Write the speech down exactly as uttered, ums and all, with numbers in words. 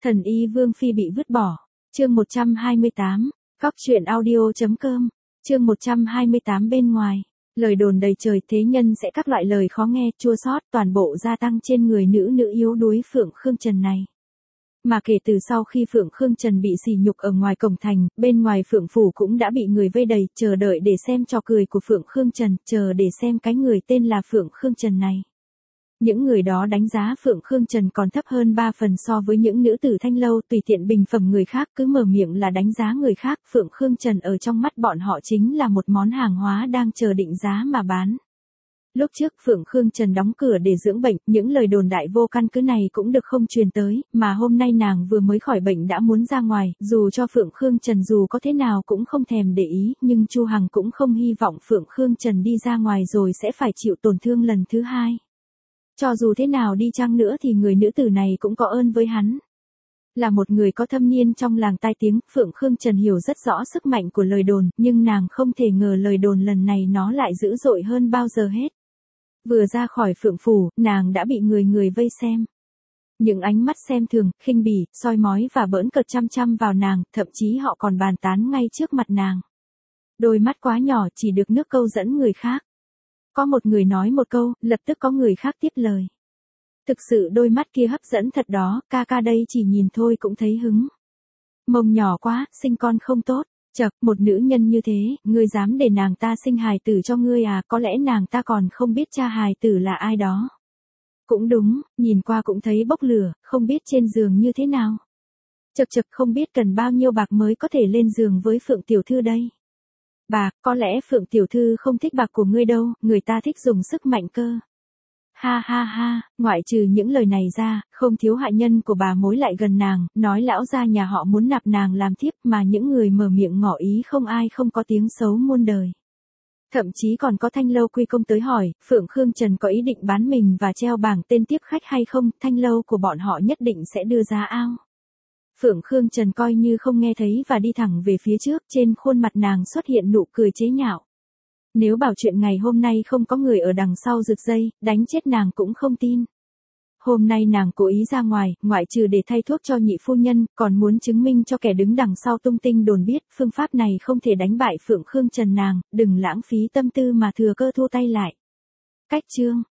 Thần y Vương Phi bị vứt bỏ. Chương một trăm hai mươi tám. Cóc truyện audio.com. Chương một trăm hai mươi tám bên ngoài. Lời đồn đầy trời thế nhân sẽ các loại lời khó nghe, chua xót toàn bộ gia tăng trên người nữ nữ yếu đuối Phượng Khương Trần này. Mà kể từ sau khi Phượng Khương Trần bị sỉ nhục ở ngoài cổng thành, bên ngoài Phượng Phủ cũng đã bị người vây đầy, chờ đợi để xem trò cười của Phượng Khương Trần, chờ để xem cái người tên là Phượng Khương Trần này. Những người đó đánh giá Phượng Khương Trần còn thấp hơn ba phần so với những nữ tử thanh lâu tùy tiện bình phẩm người khác, cứ mở miệng là đánh giá người khác. Phượng Khương Trần ở trong mắt bọn họ chính là một món hàng hóa đang chờ định giá mà bán. Lúc trước Phượng Khương Trần đóng cửa để dưỡng bệnh, những lời đồn đại vô căn cứ này cũng được không truyền tới, mà hôm nay nàng vừa mới khỏi bệnh đã muốn ra ngoài, dù cho Phượng Khương Trần dù có thế nào cũng không thèm để ý, nhưng Chu Hằng cũng không hy vọng Phượng Khương Trần đi ra ngoài rồi sẽ phải chịu tổn thương lần thứ hai. Cho dù thế nào đi chăng nữa thì người nữ tử này cũng có ơn với hắn. Là một người có thâm niên trong làng tai tiếng, Phượng Khương Trần hiểu rất rõ sức mạnh của lời đồn, nhưng nàng không thể ngờ lời đồn lần này nó lại dữ dội hơn bao giờ hết. Vừa ra khỏi Phượng Phủ, nàng đã bị người người vây xem. Những ánh mắt xem thường, khinh bỉ, soi mói và bỡn cợt chăm chăm vào nàng, thậm chí họ còn bàn tán ngay trước mặt nàng. Đôi mắt quá nhỏ chỉ được nước câu dẫn người khác. Có một người nói một câu, lập tức có người khác tiếp lời. Thực sự đôi mắt kia hấp dẫn thật đó, ca ca đây chỉ nhìn thôi cũng thấy hứng. Mông nhỏ quá, sinh con không tốt. Chậc, một nữ nhân như thế, ngươi dám để nàng ta sinh hài tử cho ngươi à, có lẽ nàng ta còn không biết cha hài tử là ai đó. Cũng đúng, nhìn qua cũng thấy bốc lửa, không biết trên giường như thế nào. Chậc chậc, không biết cần bao nhiêu bạc mới có thể lên giường với Phượng tiểu thư đây. Bạc, có lẽ Phượng tiểu thư không thích bạc của ngươi đâu, người ta thích dùng sức mạnh cơ. Ha ha ha, ngoại trừ những lời này ra, không thiếu hạ nhân của bà mối lại gần nàng, nói lão gia nhà họ muốn nạp nàng làm thiếp, mà những người mở miệng ngỏ ý không ai không có tiếng xấu muôn đời. Thậm chí còn có Thanh Lâu quy công tới hỏi, Phượng Khương Trần có ý định bán mình và treo bảng tên tiếp khách hay không, Thanh Lâu của bọn họ nhất định sẽ đưa giá ao. Phượng Khương Trần coi như không nghe thấy và đi thẳng về phía trước, trên khuôn mặt nàng xuất hiện nụ cười chế nhạo. Nếu bảo chuyện ngày hôm nay không có người ở đằng sau rực dây, đánh chết nàng cũng không tin. Hôm nay nàng cố ý ra ngoài, ngoại trừ để thay thuốc cho nhị phu nhân, còn muốn chứng minh cho kẻ đứng đằng sau tung tinh đồn biết, phương pháp này không thể đánh bại Phượng Khương Trần nàng, đừng lãng phí tâm tư mà thừa cơ thu tay lại. Cách chương,